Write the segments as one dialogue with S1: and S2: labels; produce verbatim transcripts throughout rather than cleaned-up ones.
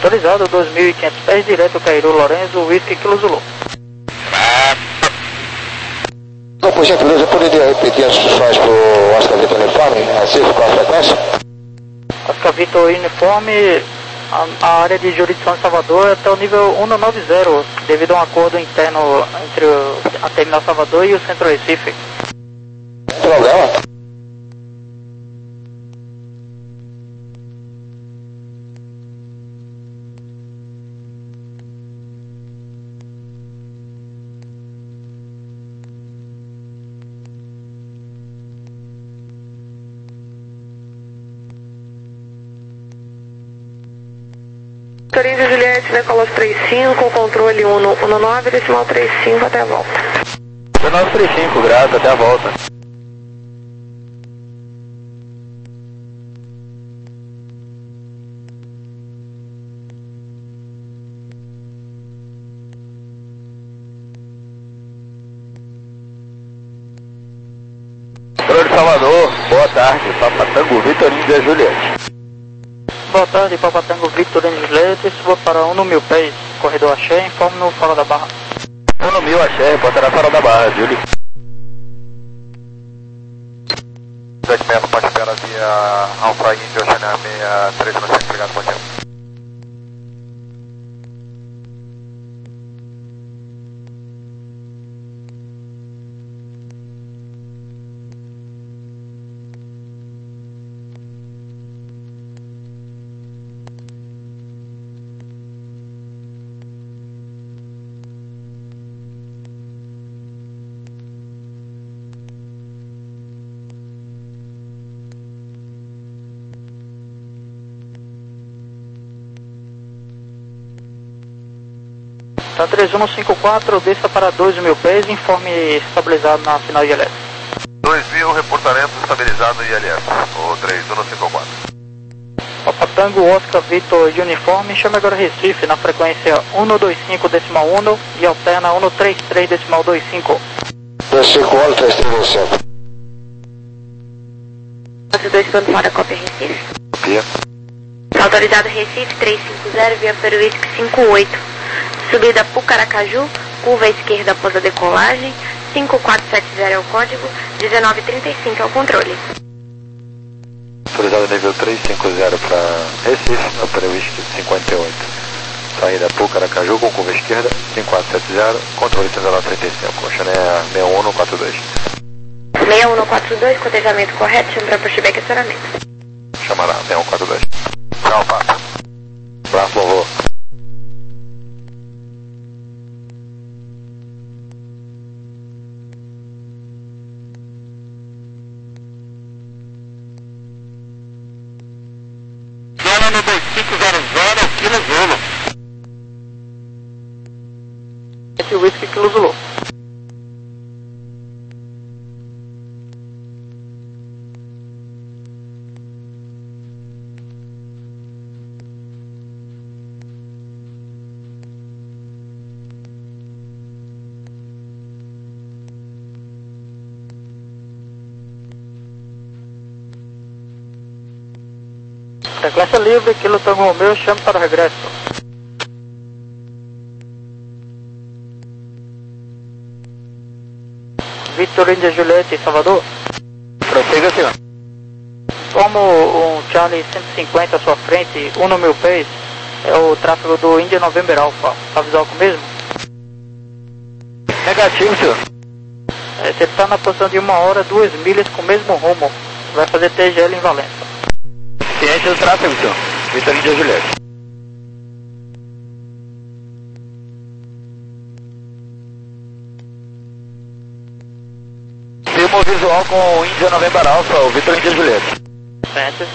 S1: Autorizado, dois mil e quinhentos pés, direto Cairu Lorenzo, Whisky Kilo Zulu.
S2: Então, por gentileza, poderia repetir as instruções para o Oscar Vitor Uniforme, Recife, com a frequência?
S1: Oscar Vitor Uniforme, a, a área de jurisdição de Salvador é até o nível cento e noventa, devido a um acordo interno entre o, a Terminal Salvador e o Centro Recife.
S2: Sem problema.
S3: Índia Juliette, Decolos trinta e cinco, controle um nove, decimal trinta e cinco, até a volta.
S1: Decolos trinta e cinco, graças, até a volta.
S4: Controle Salvador, boa tarde, Papatango, Vitor Índia Juliette.
S1: Boa tarde, Papatango Victor Índia Juliette, suba para um no mil pés, corredor Axé, informe no Fora da Barra.
S4: um no mil Axé, reportará Fora da Barra, Júlio. Segmento pode esperar via Alfa Índia, Oceania sessenta e três no centro, obrigado, bom dia.
S1: Tá três um cinco quatro, desça para dois mil pés, informe estabilizado na final I L S.
S4: dois mil, reportamento estabilizado I L S, o três um cinco quatro.
S1: Papatango Oscar Vitor Uniforme, chama agora Recife na frequência cento e vinte e cinco decimal um e alterna cento e trinta e três decimal vinte e cinco.
S2: dois cinco um, três três dois cinco.
S3: dois ponto fora, cópia Recife.
S4: Copia.
S3: Autorizado Recife trezentos e cinquenta, via Peruísque cinquenta e oito. Subida Pucaracaju, curva esquerda após a decolagem, cinco quatro sete zero é o código, dezenove trinta e cinco é o controle.
S4: Autorizado nível trezentos e cinquenta para Recife, na Peruísque cinquenta e oito. Saída Pucaracaju com curva esquerda, cinco quatro sete zero, controle dezenove trinta e cinco, Chané seis um um quatro dois.
S3: seis um um quatro dois, cotejamento correto, chama para pushback e acionamento.
S4: Chamará seis um quatro dois. Tchau, Papa. Abraço, vovô.
S1: dois cinco zero zero, Kilo Zulu. Esse é o Whisky Kilo Zulu. Frequência livre, Kilo Tango Romeo, chame para o regresso. Vitor Índia Juliette, Salvador.
S4: Prossiga, senhor.
S1: Como um Charlie cento e cinquenta à sua frente, um no mil pés, é o tráfego do India November Alpha. Tá visual com o mesmo?
S4: Negativo, senhor.
S1: É, você está na posição de uma hora, duas milhas com o mesmo rumo. Vai fazer T G L em Valença.
S4: Ciência do tráfego, senhor. Vitor Índia Juliette. Filmo visual com o Índia November Alpha, o Vitor Índia Juliette.
S1: Certo.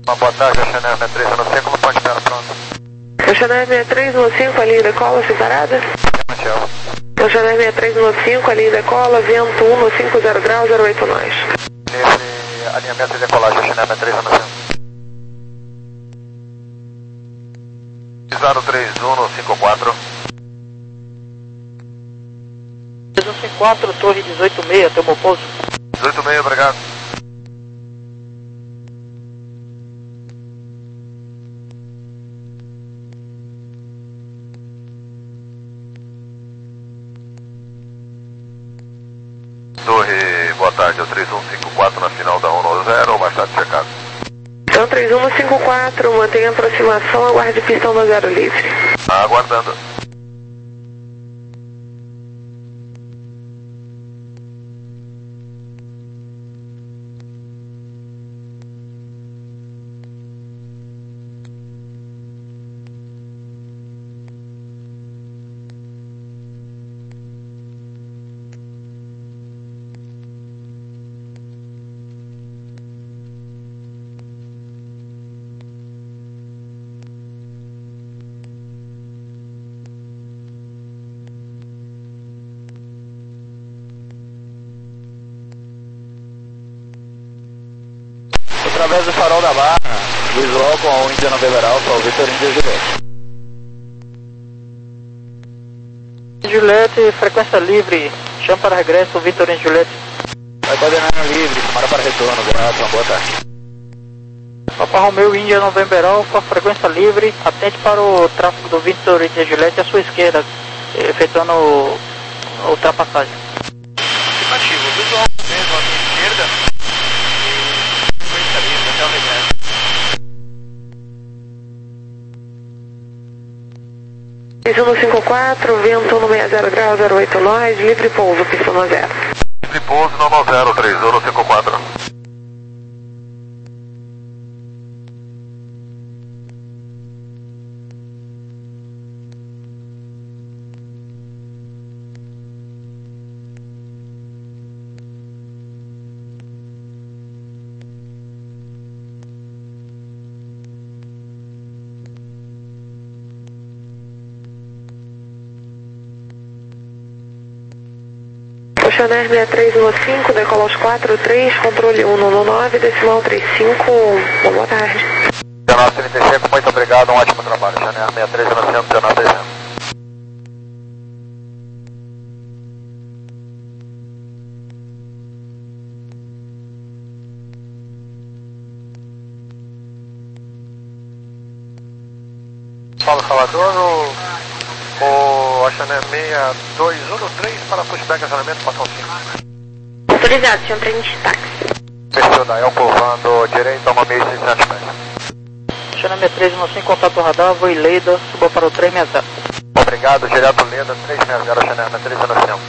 S4: Uma boa tarde, a Chanel sessenta e três um cinco, no ponto de mira pronto.
S3: O Chanel sessenta e três um cinco, a linha de cola separada.
S4: Tchau.
S3: O Chanel sessenta e três um cinco, a linha de cola, vento um no cinco zero graus, zero oito nós.
S4: Nesse alinhamento de decolagem, a Chanel sessenta e três um cinco. zero três um no cinco quatro.
S1: três um cinco quatro, torre dezoito seis, teu bom pouso.
S4: dezoito seis, obrigado. Torre, boa tarde, é o três um cinco quatro na final da um zero, ou mais tarde checado.
S3: Então três um cinco quatro, mantenha a aproximação, aguarde pistão no zero livre.
S4: Aguardando.
S5: Através do farol da Barra, visual com o Índia November Alpha, o Vitor Índia Juliette.
S1: Juliette, frequência livre, chama para regresso, Vitor Índia Juliette.
S5: Vai coordenando livre, tomara para retorno, graças, uma boa tarde.
S1: Papa Romeu Índia November Alpha, frequência livre, atente para o tráfego do Vitor Índia Juliette à sua esquerda, efetuando a ultrapassagem.
S4: Afirmativo, visual mesmo à minha esquerda. Até o regresso.
S3: três um cinco quatro, vento no sessenta graus, zero oito nós, livre pouso, pistão no zero.
S4: Livre pouso, normal zero, três um cinco quatro.
S3: Chanel sessenta e três um cinco, decola aos quatro três, controle um no nove, decimal trinta e cinco, boa tarde.
S4: dezenove trinta e cinco, muito obrigado, um ótimo trabalho. Chanel sessenta e três um cinco, dezenove trinta e cinco. Fala, Salvador, o, o a Chanel seis dois um três para pushback acionamento, passam cinco.
S3: Autorizado, senhor trem de táxi.
S4: Perfil da El, curvando direito a uma mil e seiscentos pés.
S1: Chanel sessenta e três um cinco, contato radar, voo Leida, suba para o três seis zero.
S4: Obrigado, direto Leda, três seis zero, Chanel sessenta e três um cinco.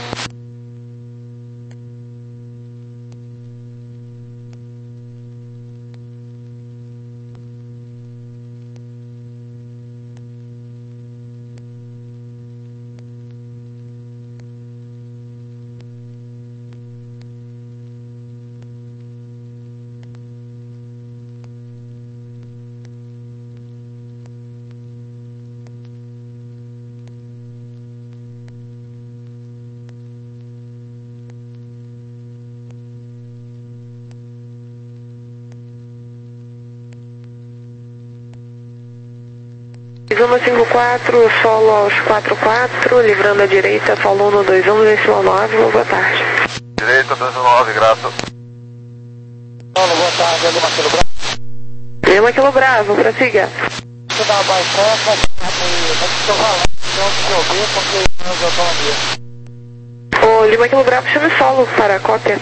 S3: três um cinco quatro, solo aos quatro quatro, livrando a direita, solo um no dois um, decimal nove, boa tarde.
S4: Direita, dois um nove, grato.
S5: Paulo, boa tarde, Lima Quilo Bravo.
S3: Lima Quilo Bravo, prossiga.
S5: Você dá uma baixada, vai te chover, chover, porque meus autonomia.
S3: Ô, Lima Quilo Bravo, chame solo para a cópia.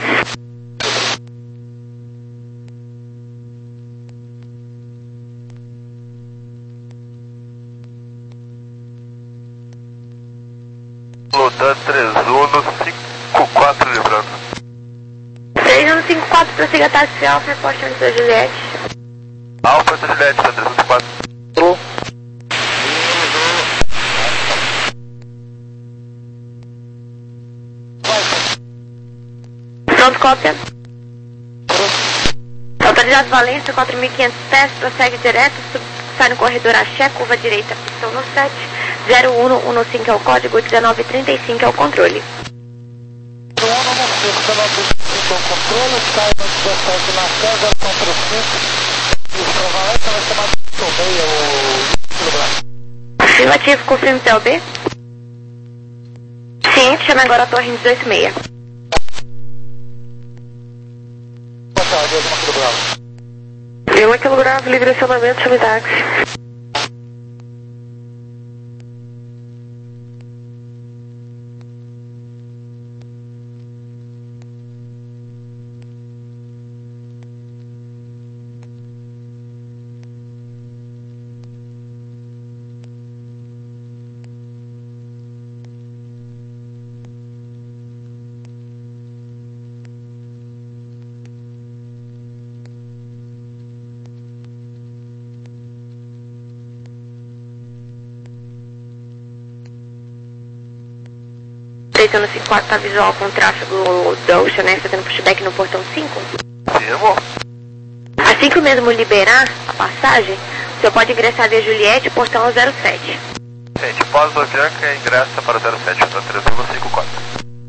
S4: Lutan três um cinco quatro, livrando.
S3: três um cinco quatro, prossiga táxi Alfa, reposta de Juliette.
S4: Alfa de Juliette, três um cinco quatro.
S1: True.
S3: Pronto, cópia. Autoridade Valência, quatro mil e quinhentos pés, prossegue direto, sub, sai no corredor Axé, curva direita, pistão no sete, zero um um cinco é o código, dezenove trinta e cinco é o controle.
S5: zero um um cinco, dezenove trinta e cinco é o controle, sai no dezessete na Sé, zero quatro cinco, e para Valência vai chamar de meia o quilograma.
S3: Afirmativo, confirme T L B. Ciente, chama agora a torre em dezoito seis.
S5: Boa tarde, Lima Kilo Bravo.
S3: Lima Kilo Bravo, livre acionamento, chame táxi. No cinco quatro tá visual com o tráfego da Ocean Air fazendo pushback no portão cinco?
S4: Firmo.
S3: Assim que o mesmo liberar a passagem, o senhor pode ingressar via Juliette, portão zero sete.
S4: Gente, pós Bianca ingressa para zero sete, então três um cinco quatro.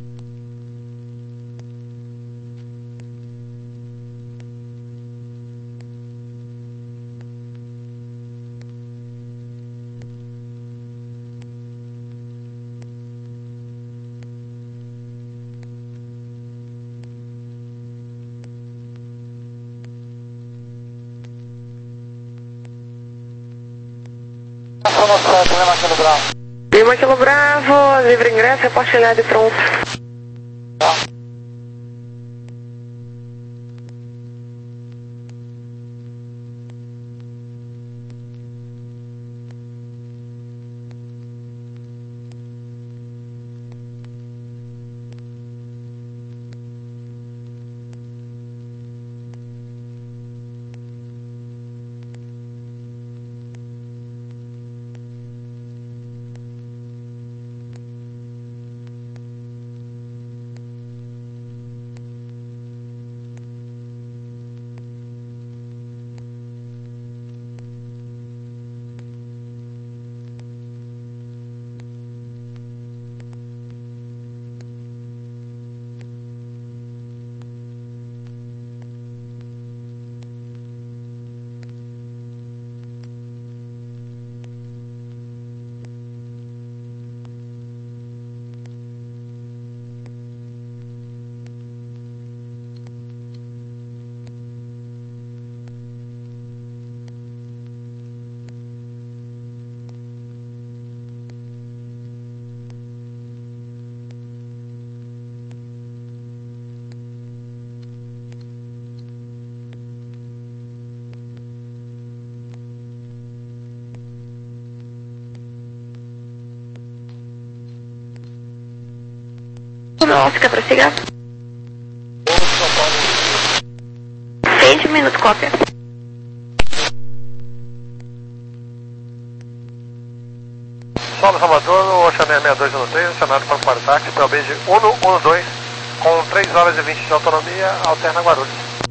S5: Lima Kilo Bravo.
S3: Lima Kilo Bravo, livre ingresso, reporte chegado e pronto.
S5: Tá.
S3: Nossa, quer prossiga? Sente, minuto, cópia.
S4: Solo Salvador, Ocean Air sessenta e dois um três, acionado para o Quartaxi, P O B de um um dois, com três horas e vinte de autonomia, alterna Guarulhos.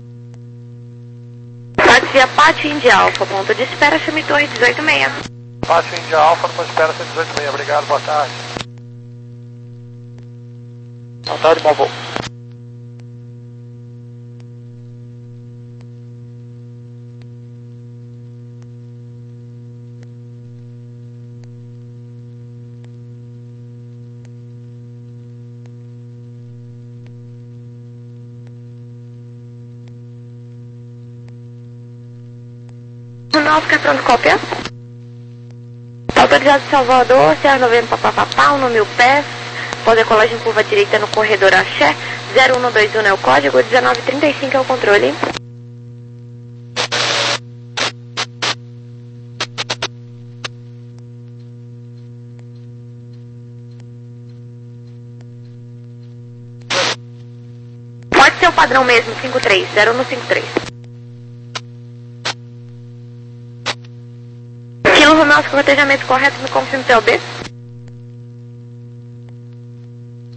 S3: Taxi Pátio India Alfa, ponto de espera, chame torre dezoito seis.
S4: Pátio India Alfa, ponto de espera dezoito seis, obrigado, boa tarde.
S1: Boa tarde, bom voo.
S3: Oscar, pronto, cópia. Autorizado de Salvador, C R noventa papapá, um mil pés. Pós-decolagem curva direita no corredor Axé, zero um dois um é o código, dezenove trinta e cinco é o controle. Pode ser o padrão mesmo, cinco três, zero um cinco três. Kilo Romeo, com rotejamento correto, me confirme T L B.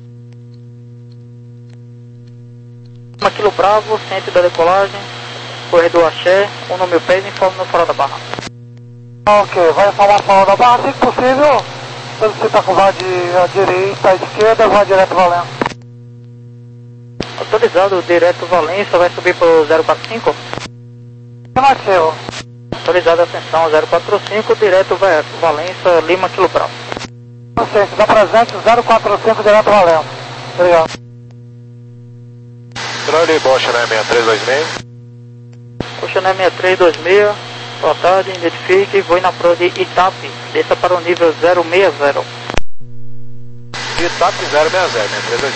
S1: Lima Kilo Bravo, centro da decolagem, corredor Axé, um no meu pés, informe no fora da barra.
S5: Ok, vai informar fora da barra, assim que possível. Se você está com vá de à direita, à esquerda, vá direto valendo.
S1: Autorizado, direto Valência, vai subir para o zero quatro cinco.
S5: Nasceu.
S1: Autorizado, ascensão zero quatro cinco, direto vai Valência, Lima, Kilo Bravo.
S5: Você dá presente zero quatro cinco, direto valendo. Obrigado.
S4: Controle, Bocha, né? seis três dois seis.
S1: Bocha, né? seis três dois seis. Boa tarde, identifique, vou na prova de Itape, desça para o nível zero seis zero.
S4: Itape zero seis zero, seis três dois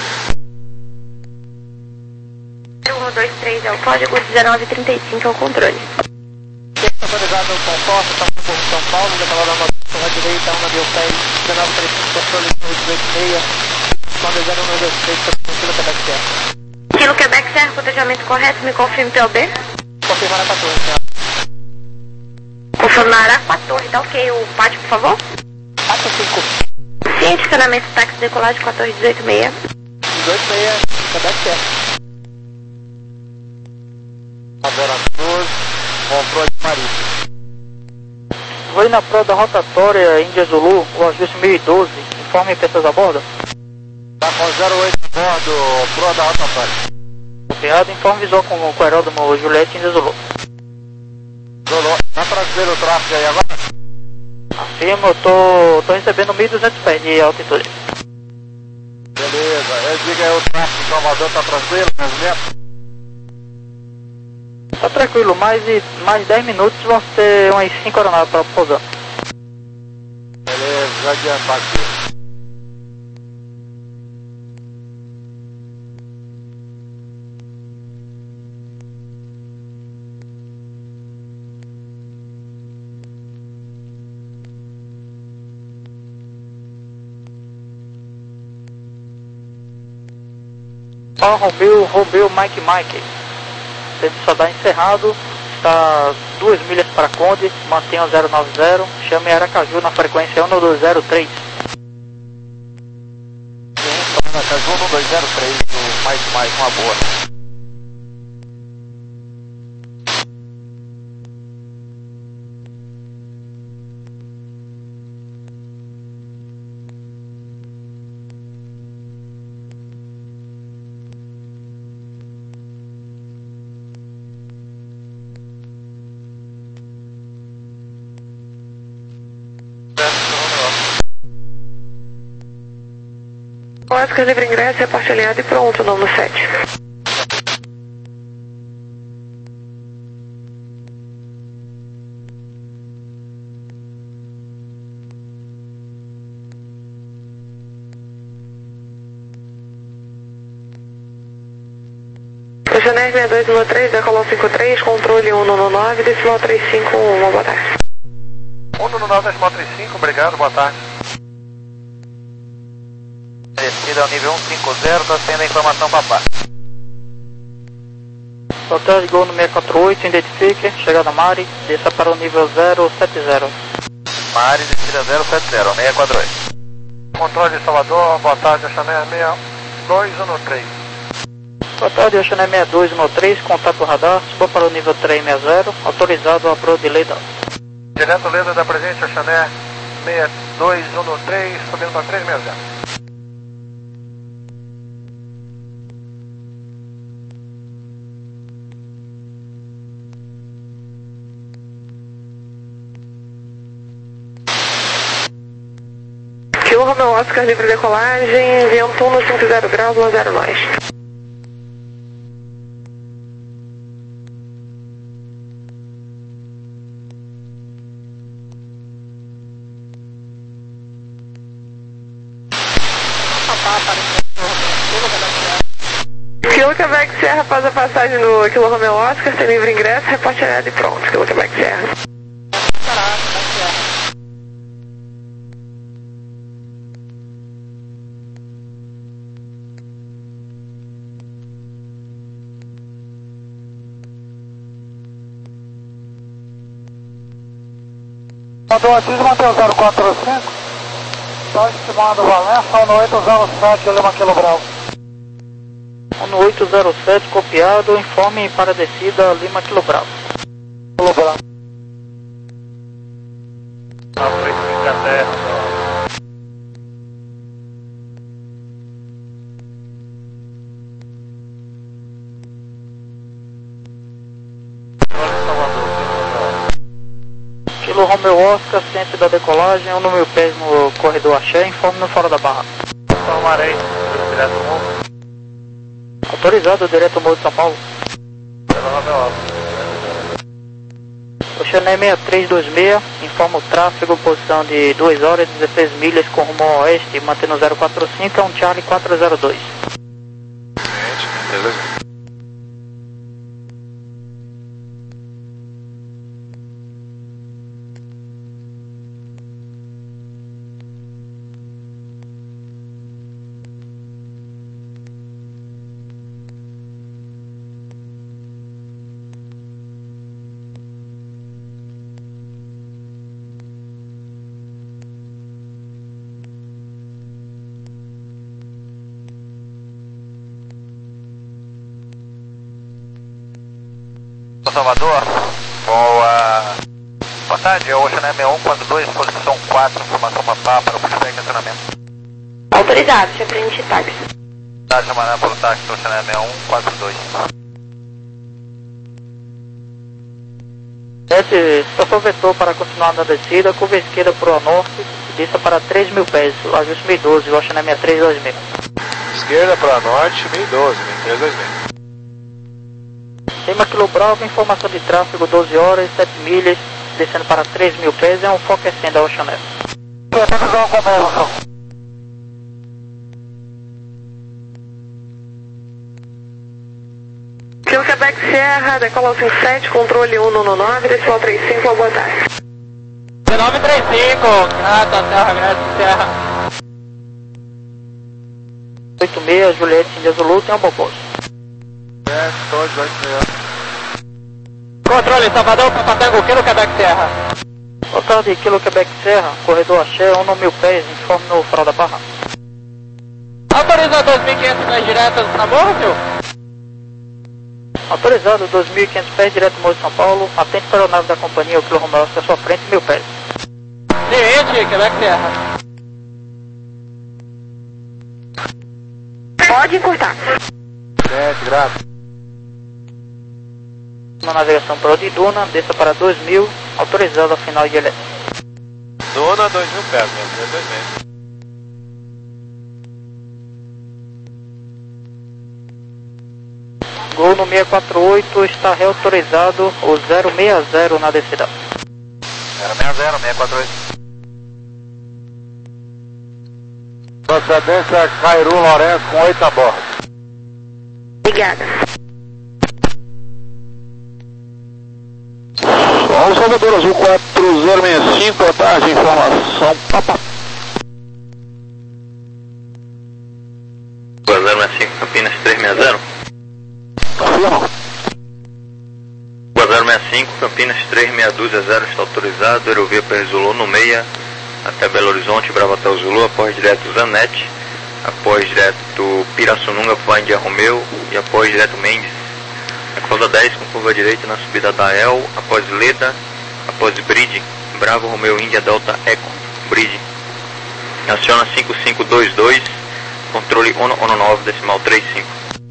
S4: seis.
S3: um dois três é o código, dezenove trinta e cinco é o controle.
S1: Autorizado São Paulo, estamos por São Paulo, declarando a nossa direita, um na meu pé, dezenove trinta e cinco, controle dezoito seis, quando zero um dois três, Kilo Quebec Serra.
S3: Kilo Quebec Serra, cotejamento correto, me confirme P O B.
S1: Confirmar a quatorze, senhora.
S3: Confirmar a quatorze, tá ok, o pátio, por favor.
S1: quatro cinco.
S3: Sim, estacionamento táxi decolagem quatorze dezoito seis.
S1: dezoito seis, Quebec Serra.
S4: zero doze, controle marítimo.
S1: Vou na prova da rotatória Índia Zulu, o ajuste mil e doze, informe pessoas a bordo.
S4: Tá com zero oito a bordo, proa da rotatória.
S1: Copiado, informe visual com o aeródromo Juliette Índia Zulu.
S4: Zulu, tá tranquilo o tráfego aí agora?
S1: Afirmo, eu tô, tô recebendo mil e duzentos pés de altitude.
S4: Beleza, eu digo aí o tráfego de Salvador tá tranquilo, mesmo?
S1: Tá tranquilo, mais de mais dez minutos vão ser umas cinco horas para pousar.
S4: Beleza, já adiantar aqui.
S1: Ó, Romeu, Romeu, Mike, Mike. Ele só dá encerrado, está duas milhas para Conde, mantenha o zero nove zero, chame Aracaju na frequência um dois zero três.
S4: Aracaju um dois zero três, o mais mais, uma boa.
S3: Oscar, livre ingresso, reporte alinhado e pronto, nome sete. Janete seis dois um três, decolão cinco três, controle um nove nove, decimal trinta e cinco, uma boa tarde.
S4: um nove nove, decimal trinta e cinco, obrigado, boa tarde. Descida ao nível cento e cinquenta, está sendo a informação para baixo.
S1: Hotel de Gol no seis quatro oito, identifique, chegada Mari, desça para o nível zero sete zero.
S4: Mari, descida zero sete zero, seis quatro oito. Controle de Salvador, boa tarde, Oxané seis dois um três.
S1: Boa tarde, Oxané seis dois um três, contato radar, suba para o nível três seis zero, autorizado a proa de Leda.
S4: Direto Leda da presente, Oxané seis dois um três, subindo para três seis zero.
S3: Kilo Romeu Oscar, livre decolagem, vento no cinquenta graus, um zero nós. Kilo Quebec Serra, faz a passagem no Kilo Romeu Oscar, tem livre ingresso, reporte alinhado e pronto, Kilo Quebec Serra.
S5: Mandou aqui de manter o zero quatro cinco, está estimado Valença, um oito zero sete, Lima, Kilo Bravo.
S1: um oito zero sete copiado, informe para a descida Lima Kilo Bravo.
S5: Kilo Bravo.
S4: Na frente fica a terra.
S1: Kilo Romeo Oscar, ciente da decolagem, um mil pés no corredor Axé, informe no fora da barra.
S4: Palmarém, direto ao morro.
S1: Autorizado, direto ao morro de São Paulo.
S4: Kilo Romeo Oscar.
S1: Oceané seis três dois seis, informa o tráfego, posição de duas horas e dezesseis milhas com rumo ao oeste, mantendo zero quatro cinco, é um Charlie quatro zero dois.
S4: Beleza. Salvador, boa, boa tarde, é o Oceané seis um quatro dois, posição quatro, informação Papá para o pushback de acionamento.
S3: Autorizado, já preenche táxi.
S4: Tá, chamada pelo táxi do Oceané seis um quatro dois.
S1: Desce, estação vetor para continuar na descida, curva esquerda para o norte, desça para três mil pés, ajuste mil e doze, Oceané seis três dois seis.
S4: Esquerda para norte, mil e doze, mil três dois seis.
S1: Lima Kilo Bravo, informação de tráfego doze horas, sete milhas, descendo para três mil pés, é um foco S da Oceané.
S5: Previsão começa.
S3: Kilo Quebec Sierra, decola cento e sete, controle um nove nove, decimal trinta e cinco, boa tarde.
S1: nove três cinco, Grata, Serra, Grata, Serra. oito seis, Juliette, India Zulu, tem um bom posto.
S4: dois oito seis.
S1: Controle, Salvador, Papatango, Kilo Quebec Serra. Boa tarde, Kilo Quebec Serra, corredor Axé, um mil pés, informe no farol da barra. Autorizado dois mil e quinhentos pés direto para Morro, senhor? Autorizado dois mil e quinhentos pés direto do Morro de São Paulo, atente para a nave da companhia, o Kilo Romeo Oscar à sua frente, mil pés. Seguinte, Quebec Serra.
S3: Pode encurtar.
S4: sete, graças.
S1: Na navegação para o de Duna, desça para dois mil, autorizado ao final de L S.
S4: Dona dois mil pés, mil três dois seis.
S1: Gol no seis quatro oito, está reautorizado o zero seis zero na descida.
S4: zero seis zero, seis quatro oito.
S5: Procedência Cairu Lourenço com oito a bordo.
S3: Obrigada.
S5: São Salvador Azul quatro zero seis cinco, boa tarde, informação Papa.
S6: quatro zero seis cinco, Campinas três seis zero.
S5: Confirma.
S6: quatro zero seis cinco, Campinas três seis dois zero, está autorizado, aerovia para Zulu no meia, até Belo Horizonte, Bravo Hotel Zulu, após direto Zanete, após direto Pirassununga, para India Romeo e após direto Mendes. A cauda dez com curva direita na subida da El, após Leda, após Bridge, Bravo Romeo India Delta Eco, Bridge. Aciona cinco cinco dois dois, controle um nove, decimal trinta e cinco.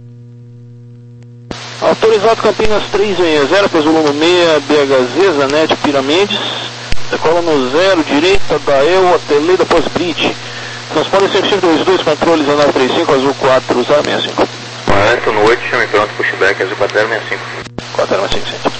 S5: Autorizado Campinas três seis zero, para Zulu no meia, B H Z, Zanete, Piramendes. Decola no zero, direita da El, até Leda, após Bridge. Transpondem cinco cinco dois dois, controle nove três cinco, azul quatro zero seis cinco.
S6: Quarto no oito, chame pronto, pushback, azul quatro zero seis cinco.
S5: quatro zero seis cinco.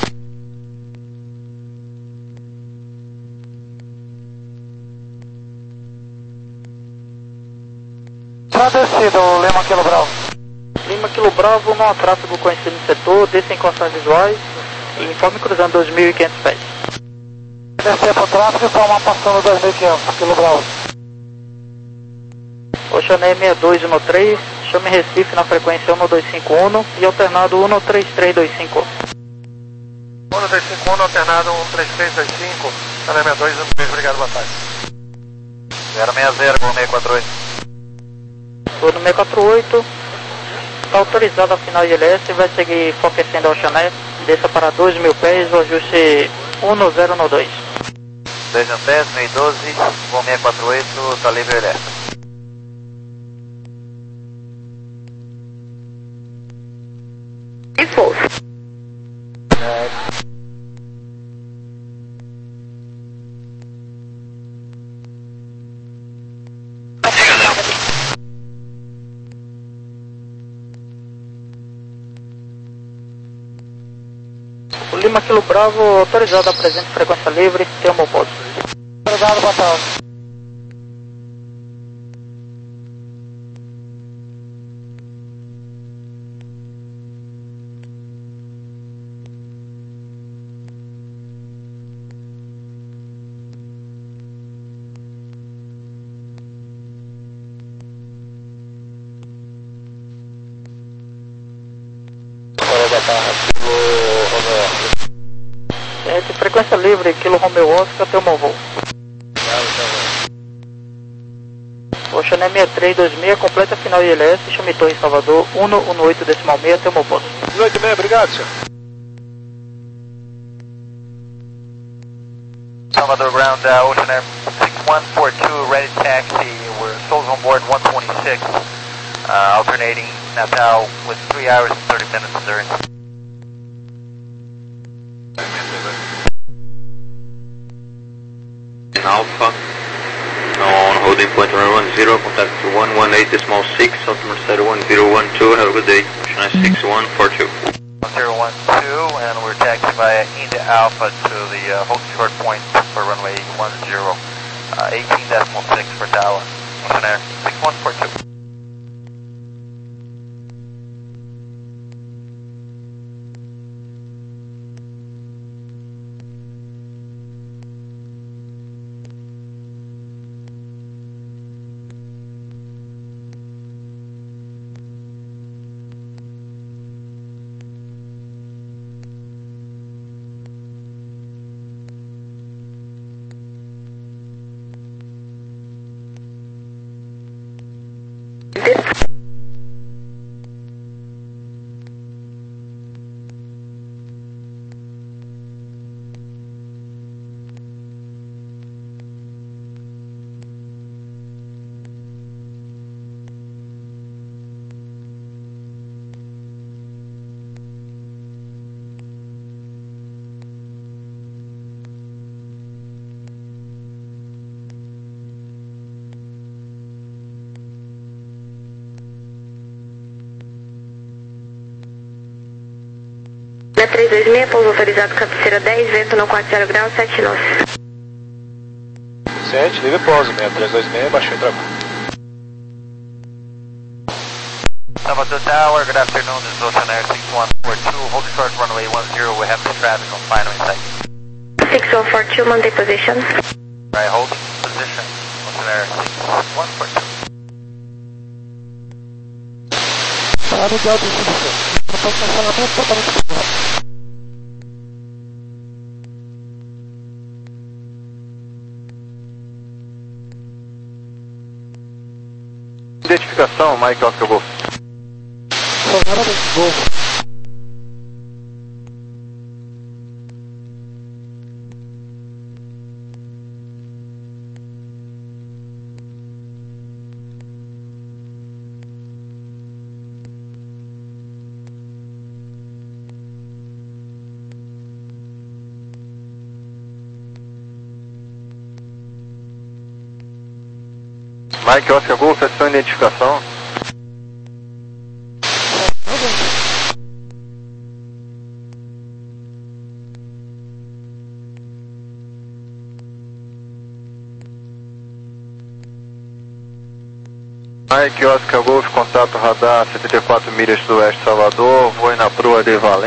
S5: Para descida, o Lima Kilo Bravo.
S1: Lima Kilo Bravo, não há tráfego conhecido no setor, desça em condições visuais e informe cruzando dois mil e quinhentos pés.
S5: Descer para o tráfego e formar passando dois mil e quinhentos, Kilo Bravo.
S1: Oceané seis dois um três, chame Recife na frequência um dois cinco um e alternado um três três dois cinco.
S4: um dois cinco um, alternado um três três dois cinco, seis dois um três, obrigado, boa tarde. zero seis zero, com seis quatro oito.
S1: Vou no seis quatro oito, Está autorizado a final de I L S e vai seguir Foquecendo ao Chané. Desça para dois mil pés, o ajuste um zero um dois.
S6: dois mil pés, mil e doze, voo seiscentos e quarenta e oito, está livre elétrico.
S3: E pouso.
S1: O Lima Kilo Bravo, autorizado a presente frequência livre, tem um pouso. Autorizado, boa tarde. É, de frequência livre, Kilo Romeo Oscar, tem um voo. O Chané seis três dois seis, completa final de I L S, chame Torre Salvador, um um oito decimal seis, tem um pouso.
S5: um oito seis, obrigado, senhor.
S6: Salvador ground, uh, Ocean Air six one four two, ready to taxi. We're souls on board one twenty-six, uh, alternating Natal with three hours and thirty minutes, sir. Alpha, on holding point one one zero, contact one one eight decimal six, altimeter set one zero one two, have a good day. Ocean Air six one four two. one zero one two, and we're taxiing via India Alpha to the uh, hold short point for runway one zero, uh, eighteen decimal six for tower. Ocean Air six one four two.
S3: três dois seis, pouso autorizado, cabeceira dez, vento no quarenta graus, sete nós.
S5: sete, livre pouso, seis três dois seis, baixou e travou.
S6: Salvador Tower, good afternoon, this is Ocean Air six one four two, hold short runway one zero, we have the traffic on final in sight.
S3: six one four two, maintain position.
S6: Right, holding position, Ocean Air six one four two.
S1: Parado de alto distribuição. Propósito de cancelamento totalmente correto.
S4: Identificação, Mike Oscar Golf.
S1: Sonora do Golf.
S4: Mike Oscar Golf, é sua identificação? Mike Oscar Golf, contato radar setenta e quatro milhas sudoeste de Salvador, voo na proa de Valência.